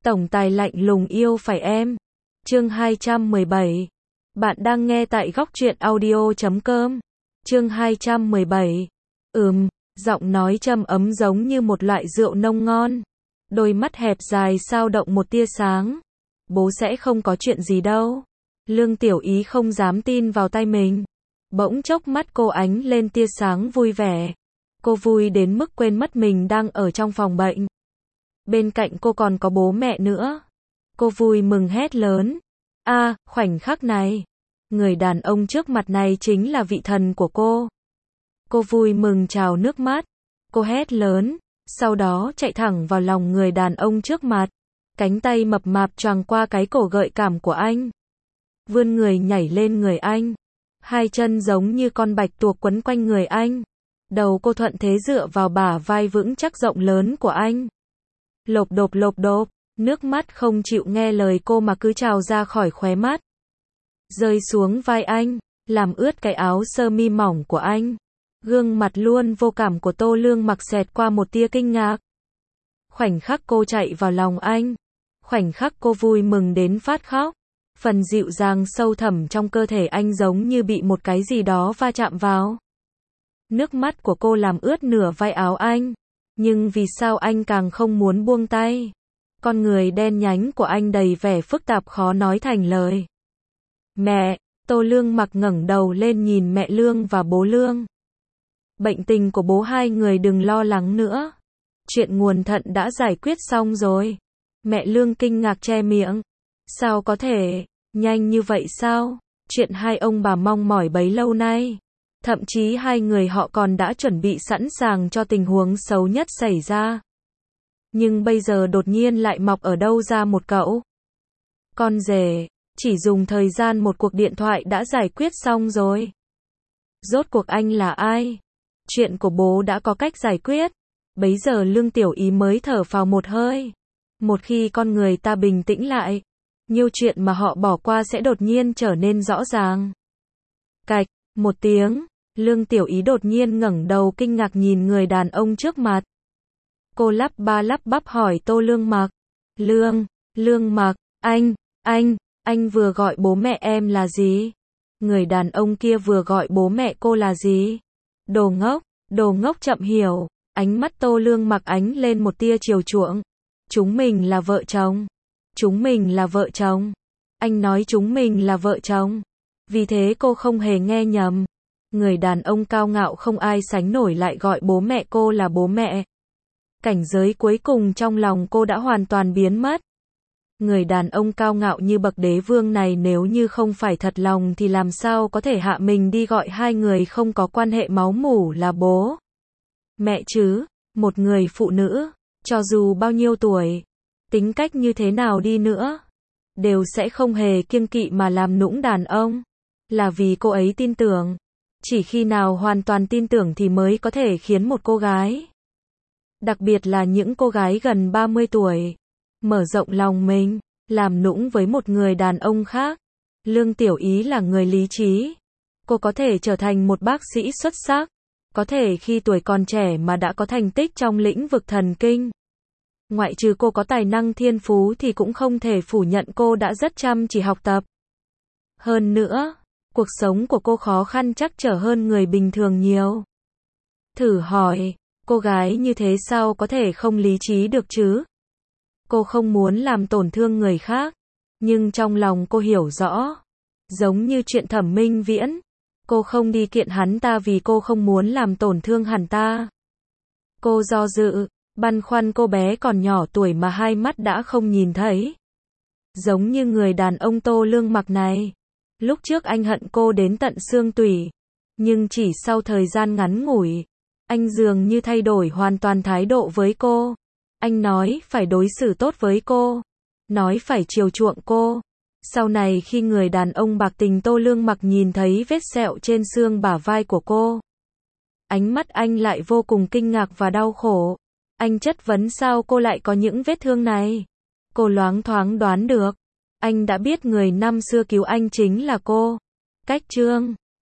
Tổng tài lạnh lùng yêu phải em. Chương 217. Bạn đang nghe tại góc truyện audio.com. Chương 217. Giọng nói trầm ấm giống như một loại rượu nông ngon. Đôi mắt hẹp dài sao động một tia sáng. Bố sẽ không có chuyện gì đâu. Lương Tiểu Ý không dám tin vào tai mình. Bỗng chốc mắt cô ánh lên tia sáng vui vẻ. Cô vui đến mức quên mất mình đang ở trong phòng bệnh. Bên cạnh cô còn có bố mẹ nữa. Cô vui mừng hét lớn. Khoảnh khắc này. Người đàn ông trước mặt này chính là vị thần của cô. Cô vui mừng trào nước mắt. Cô hét lớn. Sau đó chạy thẳng vào lòng người đàn ông trước mặt. Cánh tay mập mạp choàng qua cái cổ gợi cảm của anh. Vươn người nhảy lên người anh. Hai chân giống như con bạch tuộc quấn quanh người anh. Đầu cô thuận thế dựa vào bả vai vững chắc rộng lớn của anh. Lộp độp, nước mắt không chịu nghe lời cô mà cứ trào ra khỏi khóe mắt. Rơi xuống vai anh, làm ướt cái áo sơ mi mỏng của anh. Gương mặt luôn vô cảm của Tô Lương Mặc xẹt qua một tia kinh ngạc. Khoảnh khắc cô chạy vào lòng anh. Khoảnh khắc cô vui mừng đến phát khóc. Phần dịu dàng sâu thẳm trong cơ thể anh giống như bị một cái gì đó va chạm vào. Nước mắt của cô làm ướt nửa vai áo anh. Nhưng vì sao anh càng không muốn buông tay? Con người đen nhánh của anh đầy vẻ phức tạp khó nói thành lời. Mẹ, Tô Lương Mặc ngẩng đầu lên nhìn mẹ Lương và bố Lương. Bệnh tình của bố hai người đừng lo lắng nữa. Chuyện nguồn thận đã giải quyết xong rồi. Mẹ Lương kinh ngạc che miệng. Sao có thể, nhanh như vậy sao? Chuyện hai ông bà mong mỏi bấy lâu nay. Thậm chí hai người họ còn đã chuẩn bị sẵn sàng cho tình huống xấu nhất xảy ra. Nhưng bây giờ đột nhiên lại mọc ở đâu ra một cậu con rể, chỉ dùng thời gian một cuộc điện thoại đã giải quyết xong rồi. Rốt cuộc anh là ai? Chuyện của bố đã có cách giải quyết. Bấy giờ Lương Tiểu Ý mới thở phào một hơi. Một khi con người ta bình tĩnh lại, nhiều chuyện mà họ bỏ qua sẽ đột nhiên trở nên rõ ràng. Cạch, một tiếng, Lương Tiểu Ý đột nhiên ngẩng đầu kinh ngạc nhìn người đàn ông trước mặt. Cô lắp ba lắp bắp hỏi Tô Lương Mặc. Lương Mặc, anh vừa gọi bố mẹ em là gì? Người đàn ông kia vừa gọi bố mẹ cô là gì? Đồ ngốc chậm hiểu. Ánh mắt Tô Lương Mặc ánh lên một tia chiều chuộng. Chúng mình là vợ chồng. Anh nói chúng mình là vợ chồng. Vì thế cô không hề nghe nhầm. Người đàn ông cao ngạo không ai sánh nổi lại gọi bố mẹ cô là bố mẹ. Cảnh giới cuối cùng trong lòng cô đã hoàn toàn biến mất. Người đàn ông cao ngạo như bậc đế vương này nếu như không phải thật lòng thì làm sao có thể hạ mình đi gọi hai người không có quan hệ máu mủ là bố mẹ chứ? Một người phụ nữ, cho dù bao nhiêu tuổi, tính cách như thế nào đi nữa, đều sẽ không hề kiêng kỵ mà làm nũng đàn ông. Là vì cô ấy tin tưởng. Chỉ khi nào hoàn toàn tin tưởng thì mới có thể khiến một cô gái, đặc biệt là những cô gái gần 30 tuổi, mở rộng lòng mình, làm nũng với một người đàn ông khác. Lương Tiểu Ý là người lý trí. Cô có thể trở thành một bác sĩ xuất sắc. Có thể khi tuổi còn trẻ mà đã có thành tích trong lĩnh vực thần kinh. Ngoại trừ cô có tài năng thiên phú thì cũng không thể phủ nhận cô đã rất chăm chỉ học tập. Hơn nữa, cuộc sống của cô khó khăn trắc trở hơn người bình thường nhiều. Thử hỏi, cô gái như thế sao có thể không lý trí được chứ? Cô không muốn làm tổn thương người khác, nhưng trong lòng cô hiểu rõ. Giống như chuyện Thẩm Minh Viễn, cô không đi kiện hắn ta vì cô không muốn làm tổn thương hắn ta. Cô do dự, băn khoăn cô bé còn nhỏ tuổi mà hai mắt đã không nhìn thấy. Giống như người đàn ông Tô Lương Mặc này. Lúc trước anh hận cô đến tận xương tủy. Nhưng chỉ sau thời gian ngắn ngủi, anh dường như thay đổi hoàn toàn thái độ với cô. Anh nói phải đối xử tốt với cô. Nói phải chiều chuộng cô. Sau này khi người đàn ông bạc tình Tô Lương Mặc nhìn thấy vết sẹo trên xương bả vai của cô, ánh mắt anh lại vô cùng kinh ngạc và đau khổ. Anh chất vấn sao cô lại có những vết thương này. Cô loáng thoáng đoán được. Anh đã biết người năm xưa cứu anh chính là cô. Cách chương